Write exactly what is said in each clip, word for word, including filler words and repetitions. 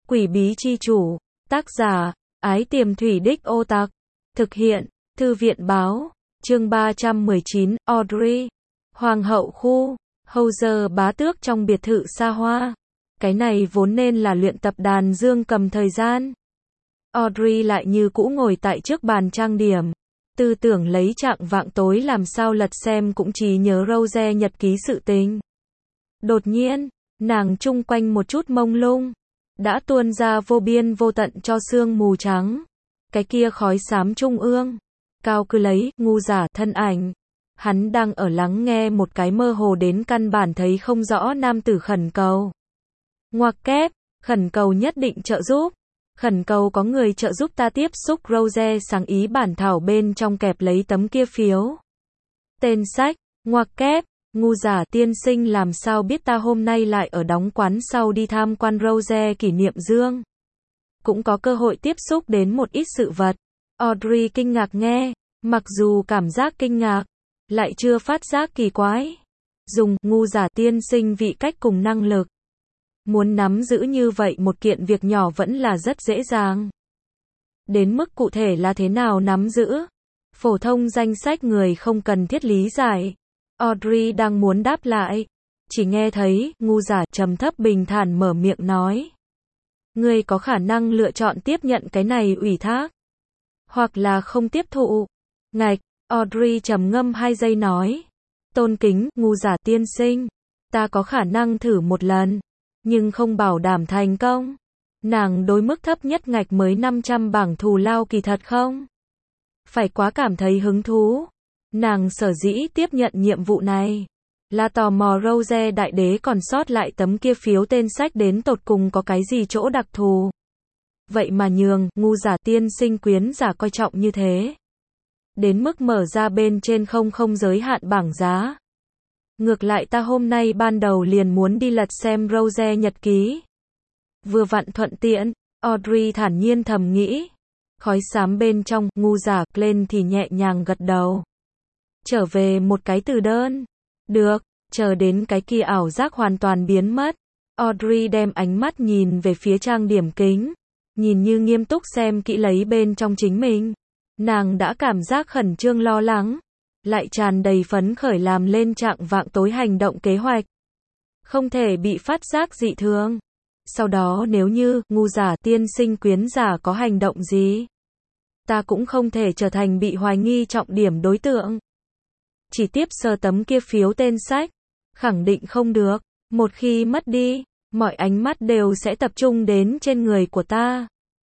Quỷ bí chi chủ, tác giả, Ái Tiềm Thủy Đích Ô Tặc, thực hiện, Thư viện báo, chương ba trăm mười chín, Audrey, Hoàng hậu khu, hầu giờ bá tước trong biệt thự xa hoa. Cái này vốn nên là luyện tập đàn dương cầm thời gian. Audrey lại như cũ ngồi tại trước bàn trang điểm, tư tưởng lấy trạng vạng tối làm sao lật xem cũng chỉ nhớ Rose nhật ký sự tình. Đột nhiên, nàng chung quanh một chút mông lung, đã tuôn ra vô biên vô tận cho sương mù trắng. Cái kia khói xám trung ương, cao cứ lấy, ngu giả thân ảnh. Hắn đang ở lắng nghe một cái mơ hồ đến căn bản thấy không rõ nam tử khẩn cầu. Ngoặc kép, khẩn cầu nhất định trợ giúp. Khẩn cầu có người trợ giúp ta tiếp xúc Rose sáng ý bản thảo bên trong kẹp lấy tấm kia phiếu. Tên sách, ngoặc kép, ngu giả tiên sinh làm sao biết ta hôm nay lại ở đóng quán sau đi tham quan Rose kỷ niệm dương. Cũng có cơ hội tiếp xúc đến một ít sự vật. Audrey kinh ngạc nghe, mặc dù cảm giác kinh ngạc, lại chưa phát giác kỳ quái. Dùng ngu giả tiên sinh vị cách cùng năng lực. Muốn nắm giữ như vậy một kiện việc nhỏ vẫn là rất dễ dàng. Đến mức cụ thể là thế nào nắm giữ? Phổ thông danh sách người không cần thiết lý giải. Audrey đang muốn đáp lại, chỉ nghe thấy ngu giả trầm thấp bình thản mở miệng nói. Ngươi có khả năng lựa chọn tiếp nhận cái này ủy thác, hoặc là không tiếp thụ. Ngạch, Audrey trầm ngâm hai giây nói. Tôn kính, ngu giả tiên sinh, ta có khả năng thử một lần, nhưng không bảo đảm thành công. Nàng đối mức thấp nhất ngạch mới năm trăm bảng thù lao kỳ thật không? Phải quá cảm thấy hứng thú. Nàng sở dĩ tiếp nhận nhiệm vụ này, là tò mò Rose đại đế còn sót lại tấm kia phiếu tên sách đến tột cùng có cái gì chỗ đặc thù. Vậy mà nhường, ngu giả tiên sinh quyến giả coi trọng như thế. Đến mức mở ra bên trên không không giới hạn bảng giá. Ngược lại ta hôm nay ban đầu liền muốn đi lật xem Rose nhật ký. Vừa vặn thuận tiện, Audrey thản nhiên thầm nghĩ. Khói xám bên trong, ngu giả lên thì nhẹ nhàng gật đầu. Trở về một cái từ đơn. Được, chờ đến cái kia ảo giác hoàn toàn biến mất. Audrey đem ánh mắt nhìn về phía trang điểm kính. Nhìn như nghiêm túc xem kỹ lấy bên trong chính mình. Nàng đã cảm giác khẩn trương lo lắng. Lại tràn đầy phấn khởi làm lên trạng vạng tối hành động kế hoạch. Không thể bị phát giác dị thường. Sau đó nếu như, ngu giả tiên sinh quyến giả có hành động gì, ta cũng không thể trở thành bị hoài nghi trọng điểm đối tượng. Chỉ tiếp sờ tấm kia phiếu tên sách, khẳng định không được. Một khi mất đi, mọi ánh mắt đều sẽ tập trung đến trên người của ta.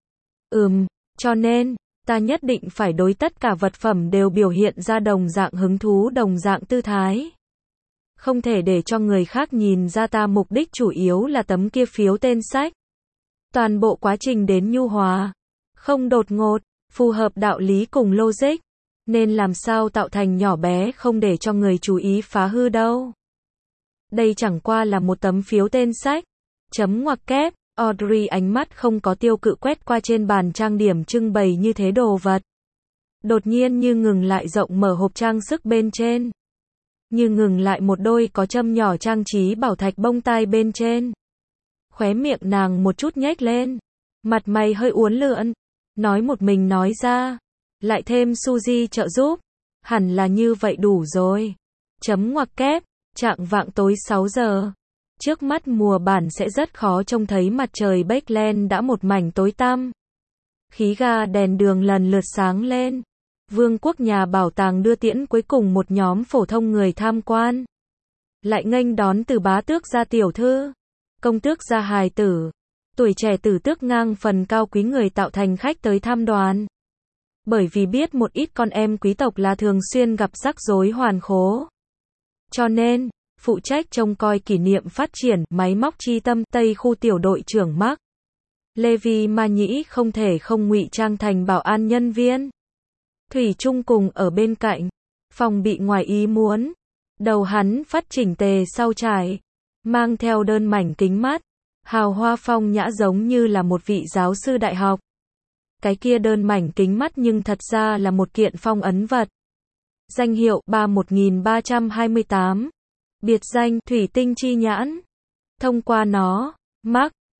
Ừm, cho nên, ta nhất định phải đối tất cả vật phẩm đều biểu hiện ra đồng dạng hứng thú đồng dạng tư thái. Không thể để cho người khác nhìn ra ta mục đích chủ yếu là tấm kia phiếu tên sách. Toàn bộ quá trình đến nhu hòa, không đột ngột, phù hợp đạo lý cùng logic. Nên làm sao tạo thành nhỏ bé không để cho người chú ý phá hư đâu. Đây chẳng qua là một tấm phiếu tên sách. Chấm ngoặc kép, Audrey ánh mắt không có tiêu cự quét qua trên bàn trang điểm trưng bày như thế đồ vật. Đột nhiên như ngừng lại rộng mở hộp trang sức bên trên. Như ngừng lại một đôi có châm nhỏ trang trí bảo thạch bông tai bên trên. Khóe miệng nàng một chút nhếch lên. Mặt mày hơi uốn lượn. Nói một mình nói ra. Lại thêm Suzy trợ giúp. Hẳn là như vậy đủ rồi. Chấm ngoặc kép, trạng vạng tối sáu giờ. Trước mắt mùa bản sẽ rất khó trông thấy mặt trời Backland đã một mảnh tối tăm. Khí ga đèn đường lần lượt sáng lên. Vương quốc nhà bảo tàng đưa tiễn cuối cùng một nhóm phổ thông người tham quan. Lại nghênh đón từ bá tước gia tiểu thư, công tước gia hài tử, tuổi trẻ tử tước ngang phần cao quý người tạo thành khách tới tham đoàn. Bởi vì biết một ít con em quý tộc là thường xuyên gặp rắc rối hoàn khố. Cho nên, phụ trách trông coi kỷ niệm phát triển máy móc chi tâm Tây khu tiểu đội trưởng Mark Levi Ma Nhĩ không thể không ngụy trang thành bảo an nhân viên. Thủy chung cùng ở bên cạnh, phòng bị ngoài ý muốn. Đầu hắn phát chỉnh tề sau trải, mang theo đơn mảnh kính mắt, hào hoa phong nhã giống như là một vị giáo sư đại học. Cái kia đơn mảnh kính mắt nhưng thật ra là một kiện phong ấn vật. Danh hiệu ba một nghìn ba trăm hai mươi tám. Biệt danh Thủy tinh chi nhãn. Thông qua nó, Mark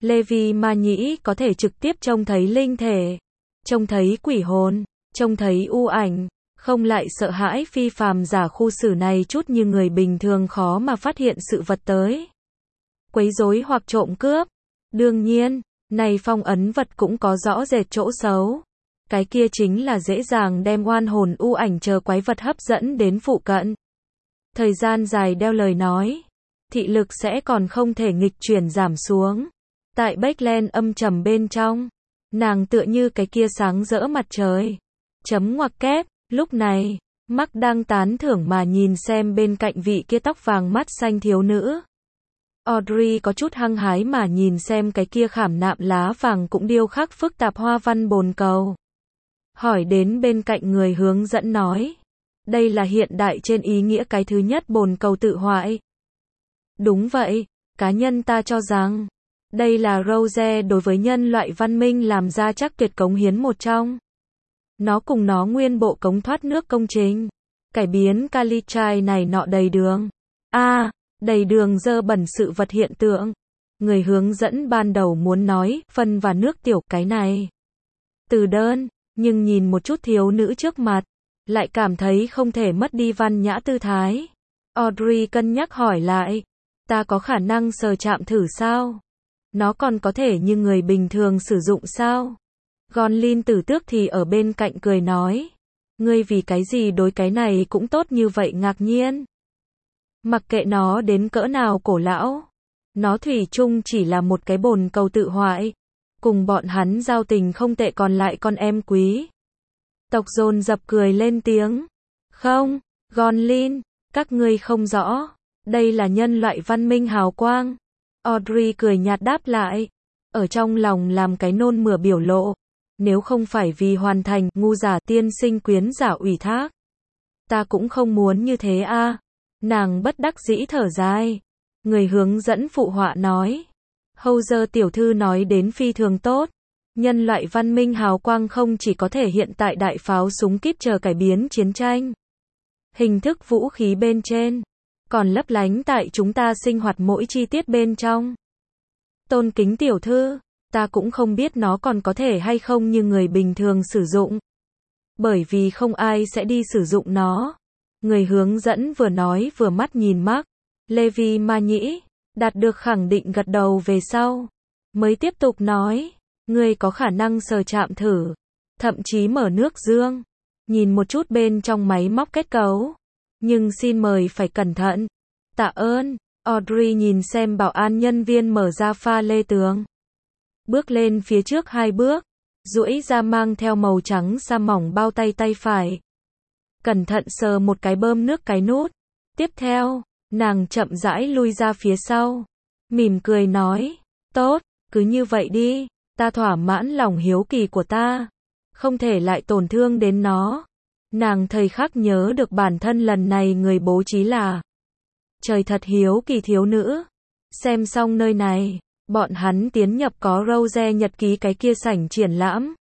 Levi Ma Nhĩ có thể trực tiếp trông thấy linh thể, trông thấy quỷ hồn, trông thấy u ảnh, không lại sợ hãi phi phàm giả khu xử này chút như người bình thường khó mà phát hiện sự vật tới. Quấy rối hoặc trộm cướp. Đương nhiên, này phong ấn vật cũng có rõ rệt chỗ xấu. Cái kia chính là dễ dàng đem oan hồn u ảnh chờ quái vật hấp dẫn đến phụ cận. Thời gian dài đeo lời nói, thị lực sẽ còn không thể nghịch chuyển giảm xuống. Tại Backland âm trầm bên trong, nàng tựa như cái kia sáng rỡ mặt trời. Chấm ngoặc kép, lúc này, Mark đang tán thưởng mà nhìn xem bên cạnh vị kia tóc vàng mắt xanh thiếu nữ. Audrey có chút hăng hái mà nhìn xem cái kia khảm nạm lá vàng cũng điêu khắc phức tạp hoa văn bồn cầu. Hỏi đến bên cạnh người hướng dẫn nói. Đây là hiện đại trên ý nghĩa cái thứ nhất bồn cầu tự hoại. Đúng vậy, cá nhân ta cho rằng, đây là Rose đối với nhân loại văn minh làm ra chắc tuyệt cống hiến một trong. Nó cùng nó nguyên bộ cống thoát nước công trình, cải biến Kalitrai này nọ đầy đường. A, à, đầy đường dơ bẩn sự vật hiện tượng. Người hướng dẫn ban đầu muốn nói, phân và nước tiểu, cái này. Từ đơn, nhưng nhìn một chút thiếu nữ trước mặt, lại cảm thấy không thể mất đi văn nhã tư thái. Audrey cân nhắc hỏi lại, ta có khả năng sờ chạm thử sao? Nó còn có thể như người bình thường sử dụng sao? Gonlin tử tước thì ở bên cạnh cười nói, ngươi vì cái gì đối cái này cũng tốt như vậy ngạc nhiên? Mặc kệ nó đến cỡ nào cổ lão, nó thủy chung chỉ là một cái bồn cầu tự hoại, cùng bọn hắn giao tình không tệ còn lại con em quý. Tộc dồn dập cười lên tiếng. Không, Gonlin, các ngươi không rõ, đây là nhân loại văn minh hào quang. Audrey cười nhạt đáp lại, ở trong lòng làm cái nôn mửa biểu lộ. Nếu không phải vì hoàn thành ngu giả tiên sinh quyến giả ủy thác, ta cũng không muốn như thế a. À. Nàng bất đắc dĩ thở dài. Người hướng dẫn phụ họa nói, Houser tiểu thư nói đến phi thường tốt. Nhân loại văn minh hào quang không chỉ có thể hiện tại đại pháo súng kíp chờ cải biến chiến tranh, hình thức vũ khí bên trên, còn lấp lánh tại chúng ta sinh hoạt mỗi chi tiết bên trong. Tôn kính tiểu thư, ta cũng không biết nó còn có thể hay không như người bình thường sử dụng. Bởi vì không ai sẽ đi sử dụng nó. Người hướng dẫn vừa nói vừa mắt nhìn Mark. Levi Ma Nhĩ, đạt được khẳng định gật đầu về sau. Mới tiếp tục nói, ngươi có khả năng sờ chạm thử. Thậm chí mở nước dương. Nhìn một chút bên trong máy móc kết cấu. Nhưng xin mời phải cẩn thận. Tạ ơn. Audrey nhìn xem bảo an nhân viên mở ra pha lê tường. Bước lên phía trước hai bước, duỗi ra mang theo màu trắng sa mỏng bao tay tay phải. Cẩn thận sờ một cái bơm nước cái nút. Tiếp theo, nàng chậm rãi lui ra phía sau. Mỉm cười nói, tốt, cứ như vậy đi, ta thỏa mãn lòng hiếu kỳ của ta. Không thể lại tổn thương đến nó. Nàng thời khắc nhớ được bản thân lần này người bố trí là trời thật hiếu kỳ thiếu nữ. Xem xong nơi này, bọn hắn tiến nhập có Rose nhật ký cái kia sảnh triển lãm.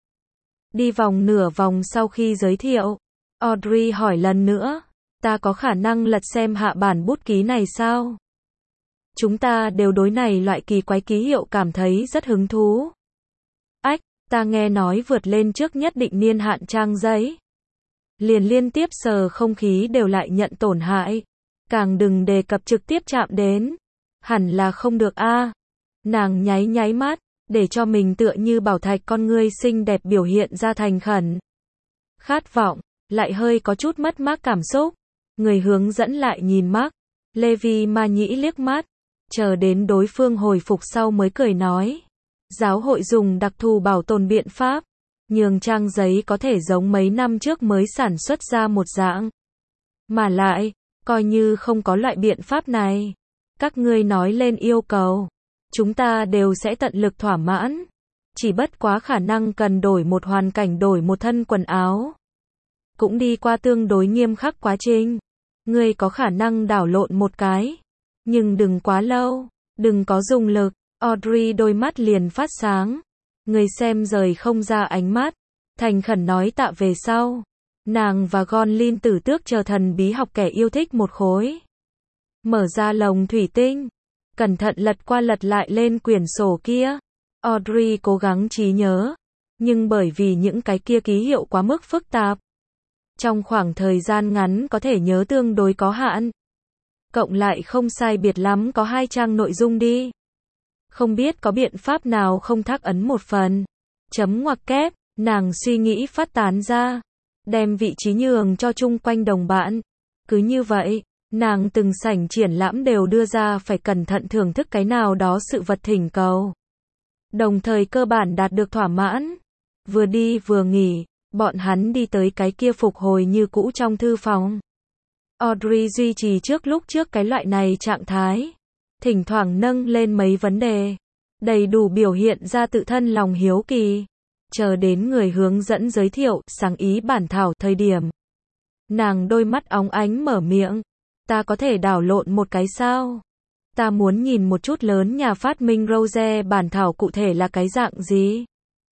Đi vòng nửa vòng sau khi giới thiệu, Audrey hỏi lần nữa, ta có khả năng lật xem hạ bản bút ký này sao? Chúng ta đều đối này loại kỳ quái ký hiệu cảm thấy rất hứng thú. Ách, ta nghe nói vượt lên trước nhất định niên hạn trang giấy. Liền liên tiếp sờ không khí đều lại nhận tổn hại. Càng đừng đề cập trực tiếp chạm đến. Hẳn là không được a. À. Nàng nháy nháy mắt, để cho mình tựa như bảo thạch con ngươi xinh đẹp biểu hiện ra thành khẩn. Khát vọng, lại hơi có chút mất mát cảm xúc. Người hướng dẫn lại nhìn Mark. Levi Ma Nhĩ liếc mắt, chờ đến đối phương hồi phục sau mới cười nói. Giáo hội dùng đặc thù bảo tồn biện pháp, nhường trang giấy có thể giống mấy năm trước mới sản xuất ra một dạng. Mà lại, coi như không có loại biện pháp này, các ngươi nói lên yêu cầu, chúng ta đều sẽ tận lực thỏa mãn. Chỉ bất quá khả năng cần đổi một hoàn cảnh, đổi một thân quần áo. Cũng đi qua tương đối nghiêm khắc quá trình. Ngươi có khả năng đảo lộn một cái. Nhưng đừng quá lâu, đừng có dùng lực. Audrey đôi mắt liền phát sáng. Người xem rời không ra ánh mắt. Thành khẩn nói tạ về sau. Nàng và Gonlin tử tước chờ thần bí học kẻ yêu thích một khối. Mở ra lồng thủy tinh. Cẩn thận lật qua lật lại lên quyển sổ kia. Audrey cố gắng trí nhớ, nhưng bởi vì những cái kia ký hiệu quá mức phức tạp, trong khoảng thời gian ngắn có thể nhớ tương đối có hạn. Cộng lại không sai biệt lắm có hai trang nội dung đi. Không biết có biện pháp nào không thác ấn một phần. Chấm ngoặc kép, nàng suy nghĩ phát tán ra. Đem vị trí nhường cho chung quanh đồng bạn. Cứ như vậy, nàng từng sảnh triển lãm đều đưa ra phải cẩn thận thưởng thức cái nào đó sự vật thỉnh cầu. Đồng thời cơ bản đạt được thỏa mãn. Vừa đi vừa nghỉ, bọn hắn đi tới cái kia phục hồi như cũ trong thư phòng. Audrey duy trì trước lúc trước cái loại này trạng thái. Thỉnh thoảng nâng lên mấy vấn đề. Đầy đủ biểu hiện ra tự thân lòng hiếu kỳ. Chờ đến người hướng dẫn giới thiệu, sáng ý bản thảo thời điểm. Nàng đôi mắt óng ánh mở miệng. Ta có thể đảo lộn một cái sao? Ta muốn nhìn một chút lớn nhà phát minh Rose bản thảo cụ thể là cái dạng gì?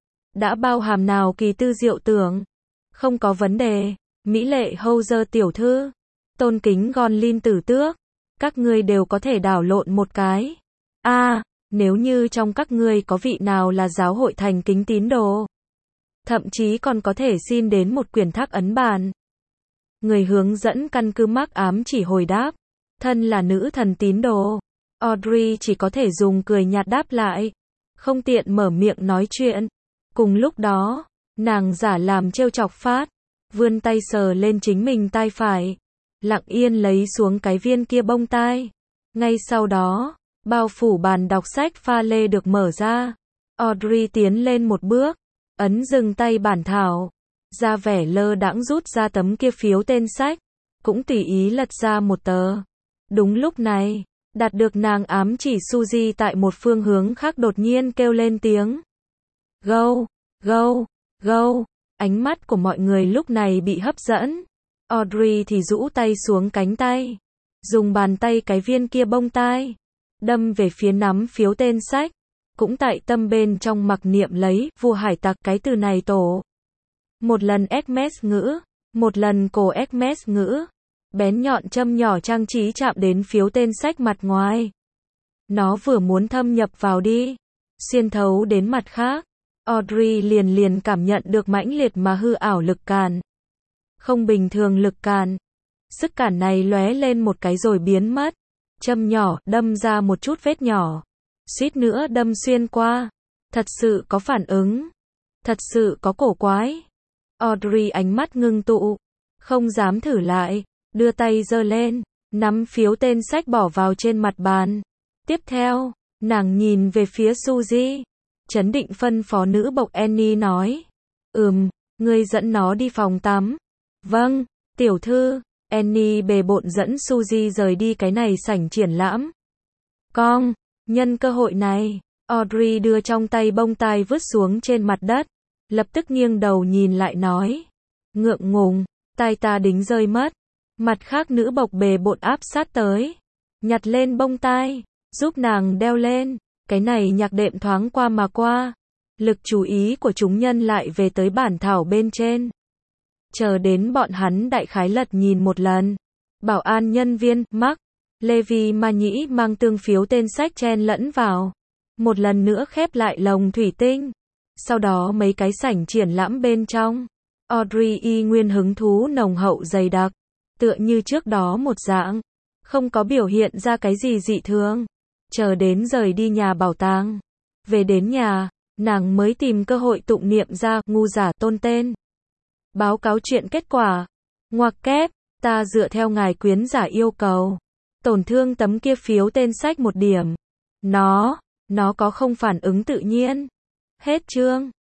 Đã bao hàm nào kỳ tư diệu tưởng? Không có vấn đề. Mỹ lệ Houser tiểu thư. Tôn kính Gonlin tử tước. Các ngươi đều có thể đảo lộn một cái. A, à, nếu như trong các ngươi có vị nào là giáo hội thành kính tín đồ. Thậm chí còn có thể xin đến một quyển thác ấn bản. Người hướng dẫn căn cứ mác ám chỉ hồi đáp. Thân là nữ thần tín đồ. Audrey chỉ có thể dùng cười nhạt đáp lại. Không tiện mở miệng nói chuyện. Cùng lúc đó, nàng giả làm trêu chọc phát. Vươn tay sờ lên chính mình tai phải. Lặng yên lấy xuống cái viên kia bông tai. Ngay sau đó, bao phủ bàn đọc sách pha lê được mở ra. Audrey tiến lên một bước. Ấn dừng tay bản thảo. Ra vẻ lơ đãng rút ra tấm kia phiếu tên sách. Cũng tùy ý lật ra một tờ. Đúng lúc này, đạt được nàng ám chỉ Suzy tại một phương hướng khác đột nhiên kêu lên tiếng. Go, go, go. Ánh mắt của mọi người lúc này bị hấp dẫn. Audrey thì rũ tay xuống cánh tay. Dùng bàn tay cái viên kia bông tai. Đâm về phía nắm phiếu tên sách. Cũng tại tâm bên trong mặc niệm lấy, vua hải tặc cái từ này tổ. Một lần Hermes ngữ. Một lần cổ Hermes ngữ. Bén nhọn châm nhỏ trang trí chạm đến phiếu tên sách mặt ngoài. Nó vừa muốn thâm nhập vào đi. Xuyên thấu đến mặt khác. Audrey liền liền cảm nhận được mãnh liệt mà hư ảo lực cản. Không bình thường lực cản. Sức cản này lóe lên một cái rồi biến mất. Châm nhỏ, đâm ra một chút vết nhỏ. Suýt nữa đâm xuyên qua. Thật sự có phản ứng. Thật sự có cổ quái. Audrey ánh mắt ngưng tụ. Không dám thử lại. Đưa tay giơ lên. Nắm phiếu tên sách bỏ vào trên mặt bàn. Tiếp theo, nàng nhìn về phía Suzy. Chấn định phân phó nữ bộc Annie nói. Ừm, ngươi dẫn nó đi phòng tắm. Vâng, tiểu thư. Annie bề bộn dẫn Suzy rời đi cái này sảnh triển lãm. Con, nhân cơ hội này, Audrey đưa trong tay bông tai vứt xuống trên mặt đất. Lập tức nghiêng đầu nhìn lại nói. Ngượng ngùng, tai ta đính rơi mất. Mặt khác nữ bộc bề bộn áp sát tới. Nhặt lên bông tai, giúp nàng đeo lên. Cái này nhạc đệm thoáng qua mà qua. Lực chú ý của chúng nhân lại về tới bản thảo bên trên. Chờ đến bọn hắn đại khái lật nhìn một lần. Bảo an nhân viên, Mark, Levi mà nhĩ mang tương phiếu tên sách chen lẫn vào. Một lần nữa khép lại lồng thủy tinh. Sau đó mấy cái sảnh triển lãm bên trong. Audrey y nguyên hứng thú nồng hậu dày đặc. Tựa như trước đó một dạng. Không có biểu hiện ra cái gì dị thường. Chờ đến rời đi nhà bảo tàng. Về đến nhà, nàng mới tìm cơ hội tụng niệm ra, ngu giả tôn tên. Báo cáo chuyện kết quả. Ngoặc kép, ta dựa theo ngài quyến giả yêu cầu. Tổn thương tấm kia phiếu tên sách một điểm. Nó, nó có không phản ứng tự nhiên. Hết chương.